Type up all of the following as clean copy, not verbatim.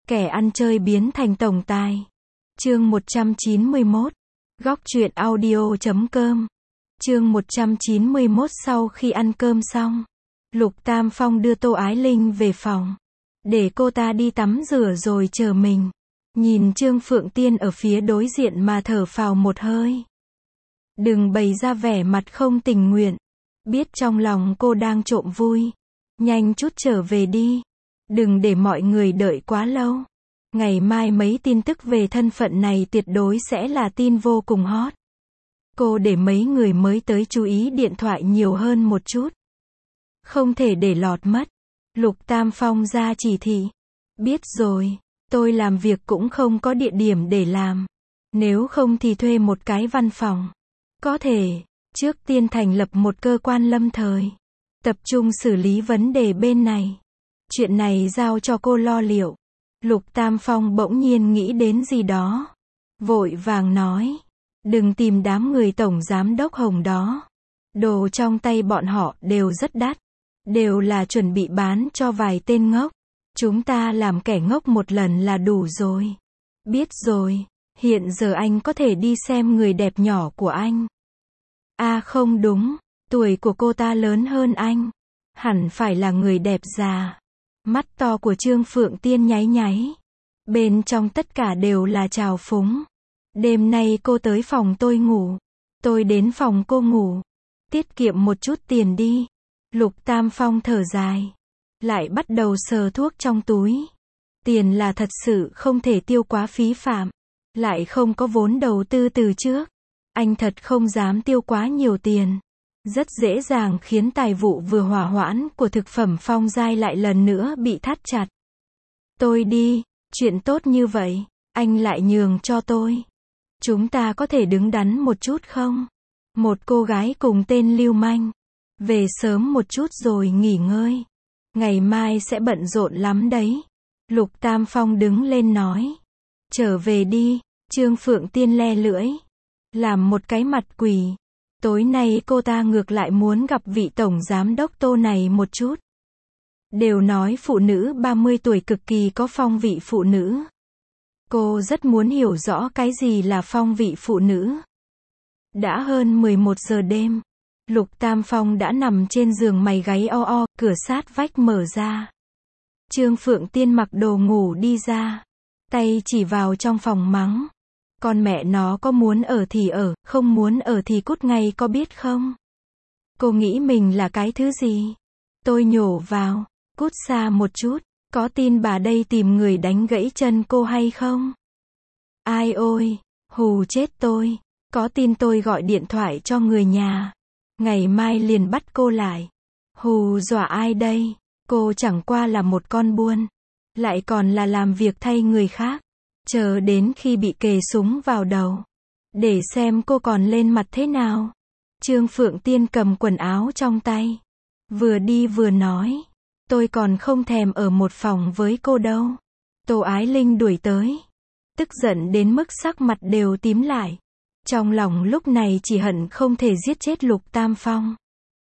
Kẻ ăn chơi biến thành tổng tài. Chương 191. Góc truyện audio.com. Chương 191. Sau khi ăn cơm xong, Lục Tam Phong đưa Tô Ái Linh về phòng, để cô ta đi tắm rửa rồi chờ mình. Nhìn Trương Phượng Tiên ở phía đối diện mà thở phào một hơi. Đừng bày ra vẻ mặt không tình nguyện. Biết trong lòng cô đang trộm vui. Nhanh chút trở về đi. Đừng để mọi người đợi quá lâu. Ngày mai mấy tin tức về thân phận này tuyệt đối sẽ là tin vô cùng hot. Cô để mấy người mới tới chú ý điện thoại nhiều hơn một chút. Không thể để lọt mất. Lục Tam Phong ra chỉ thị. Biết rồi, tôi làm việc cũng không có địa điểm để làm. Nếu không thì thuê một cái văn phòng. Có thể, trước tiên thành lập một cơ quan lâm thời. Tập trung xử lý vấn đề bên này. Chuyện này giao cho cô lo liệu. Lục Tam Phong bỗng nhiên nghĩ đến gì đó. Vội vàng nói. Đừng tìm đám người tổng giám đốc Hồng đó. Đồ trong tay bọn họ đều rất đắt. Đều là chuẩn bị bán cho vài tên ngốc. Chúng ta làm kẻ ngốc một lần là đủ rồi. Biết rồi, hiện giờ anh có thể đi xem người đẹp nhỏ của anh. À không đúng, tuổi của cô ta lớn hơn anh. Hẳn phải là người đẹp già. Mắt to của Trương Phượng Tiên nháy nháy. Bên trong tất cả đều là trào phúng. Đêm nay cô tới phòng tôi ngủ. Tôi đến phòng cô ngủ. Tiết kiệm một chút tiền đi. Lục Tam Phong thở dài. Lại bắt đầu sờ thuốc trong túi. Tiền là thật sự không thể tiêu quá phí phạm. Lại không có vốn đầu tư từ trước. Anh thật không dám tiêu quá nhiều tiền. Rất dễ dàng khiến tài vụ vừa hỏa hoãn của thực phẩm Phong Giai lại lần nữa bị thắt chặt. Tôi đi, chuyện tốt như vậy, anh lại nhường cho tôi. Chúng ta có thể đứng đắn một chút không? Một cô gái cùng tên lưu manh. Về sớm một chút rồi nghỉ ngơi. Ngày mai sẽ bận rộn lắm đấy. Lục Tam Phong đứng lên nói. Trở về đi, Trương Phượng Tiên le lưỡi. Làm một cái mặt quỷ. Tối nay cô ta ngược lại muốn gặp vị tổng giám đốc Tô này một chút. Đều nói phụ nữ 30 tuổi cực kỳ có phong vị phụ nữ. Cô rất muốn hiểu rõ cái gì là phong vị phụ nữ. Đã hơn 11 giờ đêm. Lục Tam Phong đã nằm trên giường mày gáy o, cửa sát vách mở ra. Trương Phượng Tiên mặc đồ ngủ đi ra. Tay chỉ vào trong phòng mắng. Con mẹ nó có muốn ở thì ở, không muốn ở thì cút ngay có biết không? Cô nghĩ mình là cái thứ gì? Tôi nhổ vào, cút xa một chút, có tin bà đây tìm người đánh gãy chân cô hay không? Ai ôi, hù chết tôi, có tin tôi gọi điện thoại cho người nhà. Ngày mai liền bắt cô lại. Hù dọa ai đây? Cô chẳng qua là một con buôn. Lại còn là làm việc thay người khác. Chờ đến khi bị kề súng vào đầu. Để xem cô còn lên mặt thế nào. Trương Phượng Tiên cầm quần áo trong tay. Vừa đi vừa nói. Tôi còn không thèm ở một phòng với cô đâu. Tô Ái Linh đuổi tới. Tức giận đến mức sắc mặt đều tím lại. Trong lòng lúc này chỉ hận không thể giết chết Lục Tam Phong.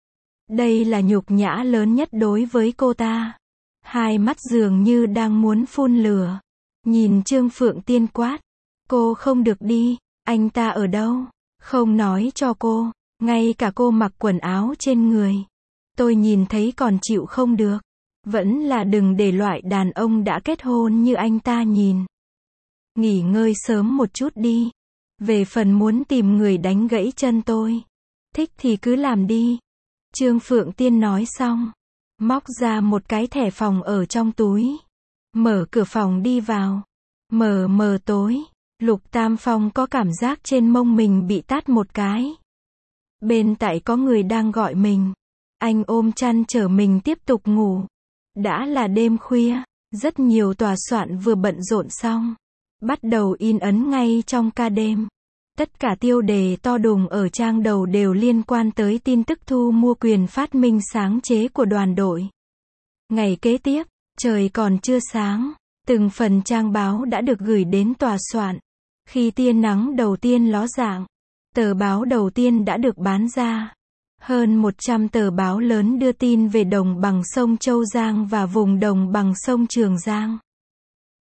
Đây là nhục nhã lớn nhất đối với cô ta. Hai mắt dường như đang muốn phun lửa. Nhìn Trương Phượng Tiên quát. Cô không được đi, anh ta ở đâu? Không nói cho cô, ngay cả cô mặc quần áo trên người. Tôi nhìn thấy còn chịu không được. Vẫn là đừng để loại đàn ông đã kết hôn như anh ta nhìn. Nghỉ ngơi sớm một chút đi. Về phần muốn tìm người đánh gãy chân tôi. Thích thì cứ làm đi. Trương Phượng Tiên nói xong. Móc ra một cái thẻ phòng ở trong túi. Mở cửa phòng đi vào. Mờ tối. Lục Tam Phong có cảm giác trên mông mình bị tát một cái. Bên tại có người đang gọi mình. Anh ôm chăn chở mình tiếp tục ngủ. Đã là đêm khuya. Rất nhiều tòa soạn vừa bận rộn xong. Bắt đầu in ấn ngay trong ca đêm. Tất cả tiêu đề to đùng ở trang đầu đều liên quan tới tin tức thu mua quyền phát minh sáng chế của đoàn đội. Ngày kế tiếp, trời còn chưa sáng, từng phần trang báo đã được gửi đến tòa soạn. Khi tia nắng đầu tiên ló dạng, tờ báo đầu tiên đã được bán ra. Hơn 100 tờ báo lớn đưa tin về đồng bằng sông Châu Giang và vùng đồng bằng sông Trường Giang.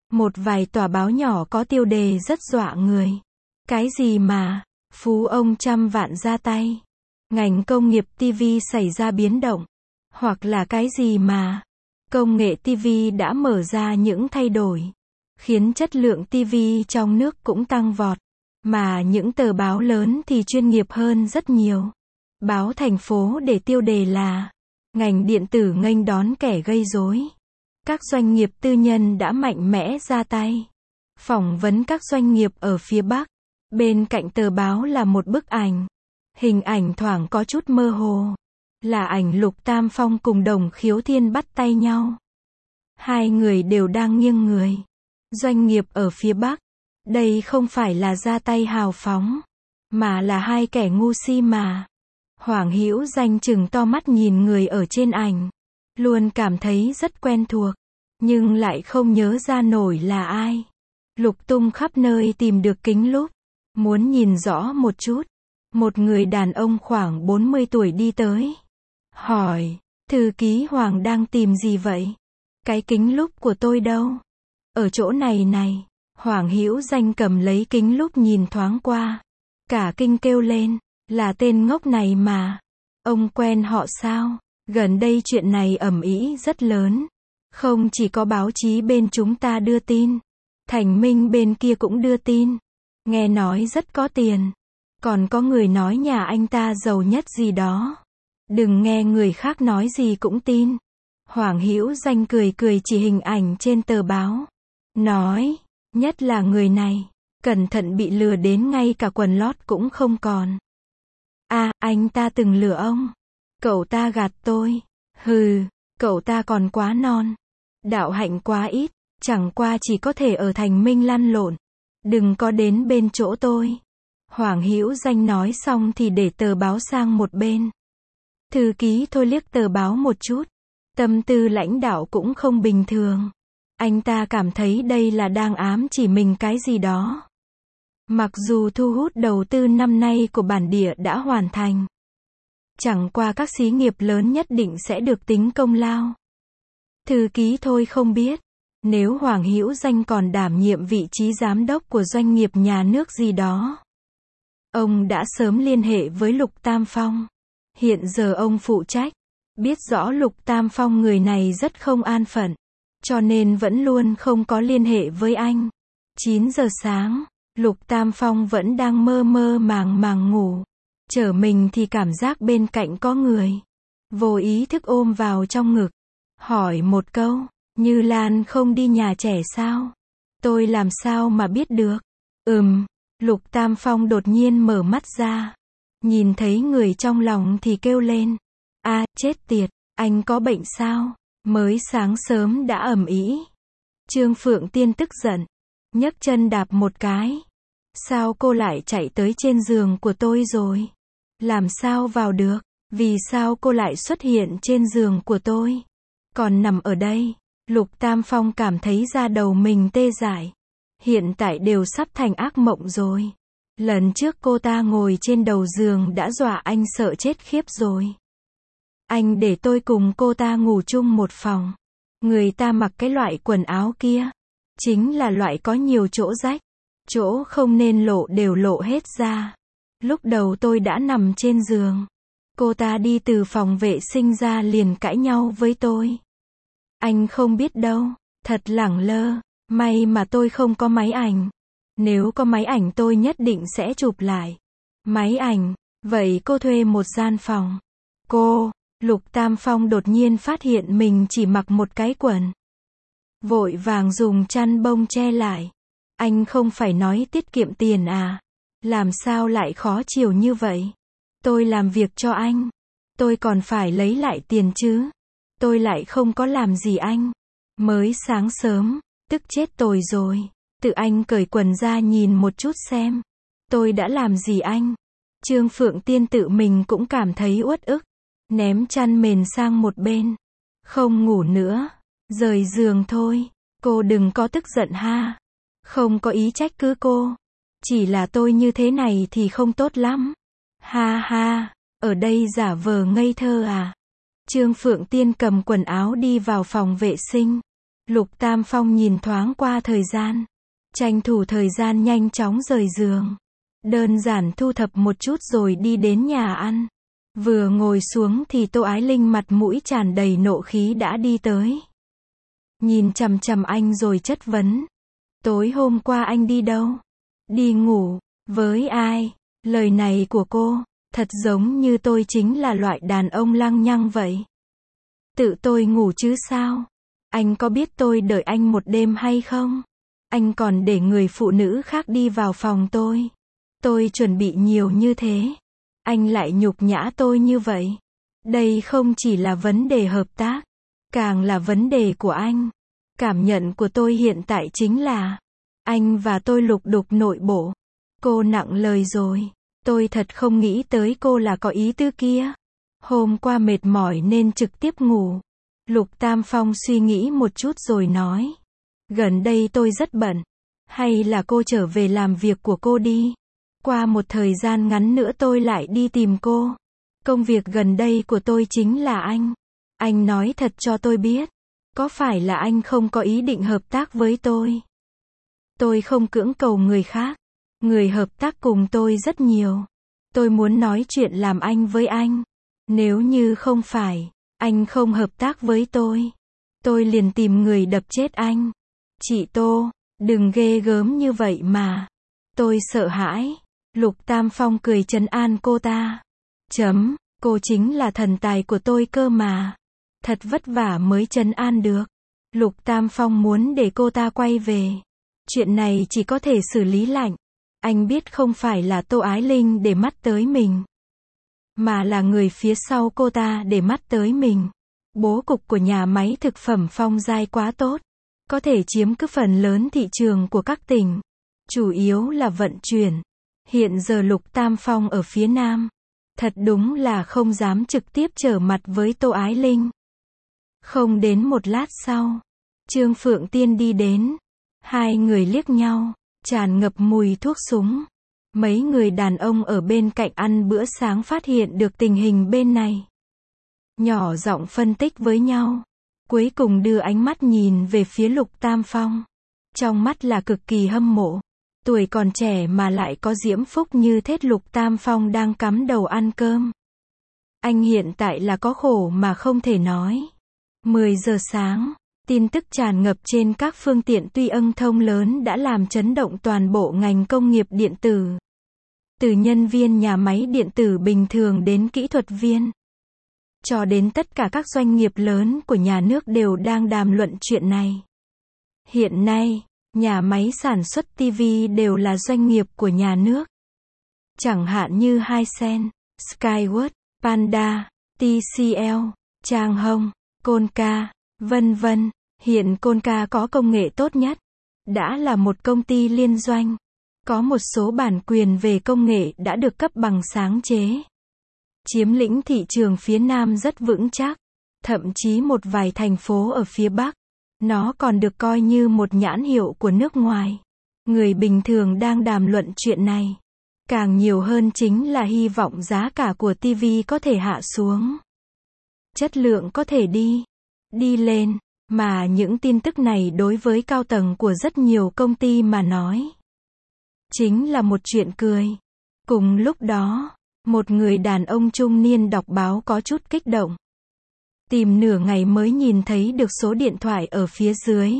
Một vài tòa báo nhỏ có tiêu đề rất dọa người. Cái gì mà, phú ông trăm vạn ra tay. Ngành công nghiệp TV xảy ra biến động. Hoặc là cái gì mà, công nghệ TV đã mở ra những thay đổi. Khiến chất lượng TV trong nước cũng tăng vọt. Mà những tờ báo lớn thì chuyên nghiệp hơn rất nhiều. Báo Thành phố để tiêu đề là ngành điện tử nghênh đón kẻ gây rối. Các doanh nghiệp tư nhân đã mạnh mẽ ra tay. Phỏng vấn các doanh nghiệp ở phía Bắc. Bên cạnh tờ báo là một bức ảnh. Hình ảnh thoảng có chút mơ hồ. Là ảnh Lục Tam Phong cùng Đồng Khiếu Thiên bắt tay nhau. Hai người đều đang nghiêng người. Doanh nghiệp ở phía Bắc. Đây không phải là ra tay hào phóng. Mà là hai kẻ ngu si mà. Hoàng Hữu Danh trừng to mắt nhìn người ở trên ảnh. Luôn cảm thấy rất quen thuộc. Nhưng lại không nhớ ra nổi là ai. Lục tung khắp nơi tìm được kính lúp. Muốn nhìn rõ một chút. Một người đàn ông khoảng 40 tuổi đi tới. Hỏi, thư ký Hoàng đang tìm gì vậy? Cái kính lúp của tôi đâu? Ở chỗ này này. Hoàng Hữu Danh cầm lấy kính lúp nhìn thoáng qua. Cả kinh kêu lên, là tên ngốc này mà. Ông quen họ sao? Gần đây chuyện này ầm ĩ rất lớn. Không chỉ có báo chí bên chúng ta đưa tin. Thành Minh bên kia cũng đưa tin. Nghe nói rất có tiền. Còn có người nói nhà anh ta giàu nhất gì đó. Đừng nghe người khác nói gì cũng tin. Hoàng Hữu Danh cười cười chỉ hình ảnh trên tờ báo. Nói, nhất là người này. Cẩn thận bị lừa đến ngay cả quần lót cũng không còn. À, anh ta từng lừa ông. Cậu ta gạt tôi. Hừ, cậu ta còn quá non. Đạo hạnh quá ít. Chẳng qua chỉ có thể ở Thành Minh lăn lộn. Đừng có đến bên chỗ tôi. Hoàng Hữu Danh nói xong thì để tờ báo sang một bên. Thư ký thôi liếc tờ báo một chút. Tâm tư lãnh đạo cũng không bình thường. Anh ta cảm thấy đây là đang ám chỉ mình cái gì đó. Mặc dù thu hút đầu tư năm nay của bản địa đã hoàn thành. Chẳng qua các xí nghiệp lớn nhất định sẽ được tính công lao. Thư ký thôi không biết. Nếu Hoàng Hữu Danh còn đảm nhiệm vị trí giám đốc của doanh nghiệp nhà nước gì đó. Ông đã sớm liên hệ với Lục Tam Phong. Hiện giờ ông phụ trách. Biết rõ Lục Tam Phong người này rất không an phận. Cho nên vẫn luôn không có liên hệ với anh. 9 giờ sáng, Lục Tam Phong vẫn đang mơ mơ màng màng ngủ. Trở mình thì cảm giác bên cạnh có người. Vô ý thức ôm vào trong ngực. Hỏi một câu, Như Lan không đi nhà trẻ sao? Tôi làm sao mà biết được? Lục Tam Phong đột nhiên mở mắt ra. Nhìn thấy người trong lòng thì kêu lên. À, chết tiệt, anh có bệnh sao? Mới sáng sớm đã ầm ĩ. Trương Phượng Tiên tức giận. Nhấc chân đạp một cái. Sao cô lại chạy tới trên giường của tôi rồi? Làm sao vào được? Vì sao cô lại xuất hiện trên giường của tôi? Còn nằm ở đây. Lục Tam Phong cảm thấy da đầu mình tê dại. Hiện tại đều sắp thành ác mộng rồi. Lần trước cô ta ngồi trên đầu giường đã dọa anh sợ chết khiếp rồi. Anh để tôi cùng cô ta ngủ chung một phòng. Người ta mặc cái loại quần áo kia. Chính là loại có nhiều chỗ rách. Chỗ không nên lộ đều lộ hết ra. Lúc đầu tôi đã nằm trên giường. Cô ta đi từ phòng vệ sinh ra liền cãi nhau với tôi. Anh không biết đâu. Thật lẳng lơ. May mà tôi không có máy ảnh. Nếu có máy ảnh tôi nhất định sẽ chụp lại. Máy ảnh. Vậy cô thuê một gian phòng. Lục Tam Phong đột nhiên phát hiện mình chỉ mặc một cái quần. Vội vàng dùng chăn bông che lại. Anh không phải nói tiết kiệm tiền à? Làm sao lại khó chịu như vậy? Tôi làm việc cho anh. Tôi còn phải lấy lại tiền chứ. Tôi lại không có làm gì anh. Mới sáng sớm, tức chết tôi rồi. Tự anh cởi quần ra nhìn một chút xem. Tôi đã làm gì anh? Trương Phượng Tiên tự mình cũng cảm thấy uất ức. Ném chăn mền sang một bên. Không ngủ nữa. Rời giường thôi. Cô đừng có tức giận ha. Không có ý trách cứ cô. Chỉ là tôi như thế này thì không tốt lắm. Ha ha. Ở đây giả vờ ngây thơ à? Trương Phượng Tiên cầm quần áo đi vào phòng vệ sinh. Lục Tam Phong nhìn thoáng qua thời gian. Tranh thủ thời gian nhanh chóng rời giường. Đơn giản thu thập một chút rồi đi đến nhà ăn. Vừa ngồi xuống thì Tô Ái Linh mặt mũi tràn đầy nộ khí đã đi tới. Nhìn chằm chằm anh rồi chất vấn. Tối hôm qua anh đi đâu? Đi ngủ. Với ai? Lời này của cô, thật giống như tôi chính là loại đàn ông lăng nhăng vậy. Tự tôi ngủ chứ sao? Anh có biết tôi đợi anh một đêm hay không? Anh còn để người phụ nữ khác đi vào phòng tôi. Tôi chuẩn bị nhiều như thế. Anh lại nhục nhã tôi như vậy. Đây không chỉ là vấn đề hợp tác, càng là vấn đề của anh. Cảm nhận của tôi hiện tại chính là anh và tôi lục đục nội bộ. Cô nặng lời rồi. Tôi thật không nghĩ tới cô là có ý tư kia. Hôm qua mệt mỏi nên trực tiếp ngủ. Lục Tam Phong suy nghĩ một chút rồi nói. Gần đây tôi rất bận. Hay là cô trở về làm việc của cô đi. Qua một thời gian ngắn nữa tôi lại đi tìm cô. Công việc gần đây của tôi chính là anh. Anh nói thật cho tôi biết. Có phải là anh không có ý định hợp tác với tôi? Tôi không cưỡng cầu người khác. Người hợp tác cùng tôi rất nhiều. Tôi muốn nói chuyện làm anh với anh. Nếu như không phải, anh không hợp tác với tôi liền tìm người đập chết anh. Chị Tô, đừng ghê gớm như vậy mà. Tôi sợ hãi. Lục Tam Phong cười trấn an cô ta. Cô chính là thần tài của tôi cơ mà. Thật vất vả mới trấn an được. Lục Tam Phong muốn để cô ta quay về. Chuyện này chỉ có thể xử lý lạnh. Anh biết không phải là Tô Ái Linh để mắt tới mình, mà là người phía sau cô ta để mắt tới mình. Bố cục của nhà máy thực phẩm Phong Giai quá tốt. Có thể chiếm cứ phần lớn thị trường của các tỉnh. Chủ yếu là vận chuyển. Hiện giờ Lục Tam Phong ở phía Nam. Thật đúng là không dám trực tiếp trở mặt với Tô Ái Linh. Không đến một lát sau, Trương Phượng Tiên đi đến. Hai người liếc nhau, tràn ngập mùi thuốc súng. Mấy người đàn ông ở bên cạnh ăn bữa sáng phát hiện được tình hình bên này. Nhỏ giọng phân tích với nhau. Cuối cùng đưa ánh mắt nhìn về phía Lục Tam Phong. Trong mắt là cực kỳ hâm mộ. Tuổi còn trẻ mà lại có diễm phúc như thế. Lục Tam Phong đang cắm đầu ăn cơm. Anh hiện tại là có khổ mà không thể nói. 10 giờ sáng, tin tức tràn ngập trên các phương tiện tuy ưng thông lớn đã làm chấn động toàn bộ ngành công nghiệp điện tử. Từ nhân viên nhà máy điện tử bình thường đến kỹ thuật viên, cho đến tất cả các doanh nghiệp lớn của nhà nước đều đang đàm luận chuyện này. Hiện nay, nhà máy sản xuất TV đều là doanh nghiệp của nhà nước. Chẳng hạn như Hisense, Skyworth, Panda, TCL, Trang Hong, Konka, vân vân. Hiện Konka có công nghệ tốt nhất. Đã là một công ty liên doanh. Có một số bản quyền về công nghệ đã được cấp bằng sáng chế. Chiếm lĩnh thị trường phía Nam rất vững chắc. Thậm chí một vài thành phố ở phía Bắc. Nó còn được coi như một nhãn hiệu của nước ngoài. Người bình thường đang đàm luận chuyện này. Càng nhiều hơn chính là hy vọng giá cả của TV có thể hạ xuống. Chất lượng có thể đi lên. Mà những tin tức này đối với cao tầng của rất nhiều công ty mà nói, chính là một chuyện cười. Cùng lúc đó, một người đàn ông trung niên đọc báo có chút kích động. Tìm nửa ngày mới nhìn thấy được số điện thoại ở phía dưới.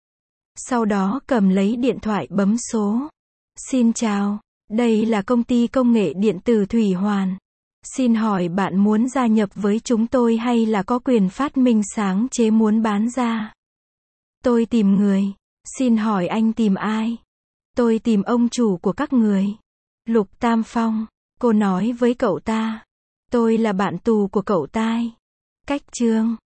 Sau đó cầm lấy điện thoại bấm số. Xin chào, đây là công ty công nghệ điện tử Thủy Hoàn. Xin hỏi bạn muốn gia nhập với chúng tôi hay là có quyền phát minh sáng chế muốn bán ra? Tôi tìm người. Xin hỏi anh tìm ai? Tôi tìm ông chủ của các người. Lục Tam Phong. Cô nói với cậu ta. Tôi là bạn tù của cậu ta. Cách chương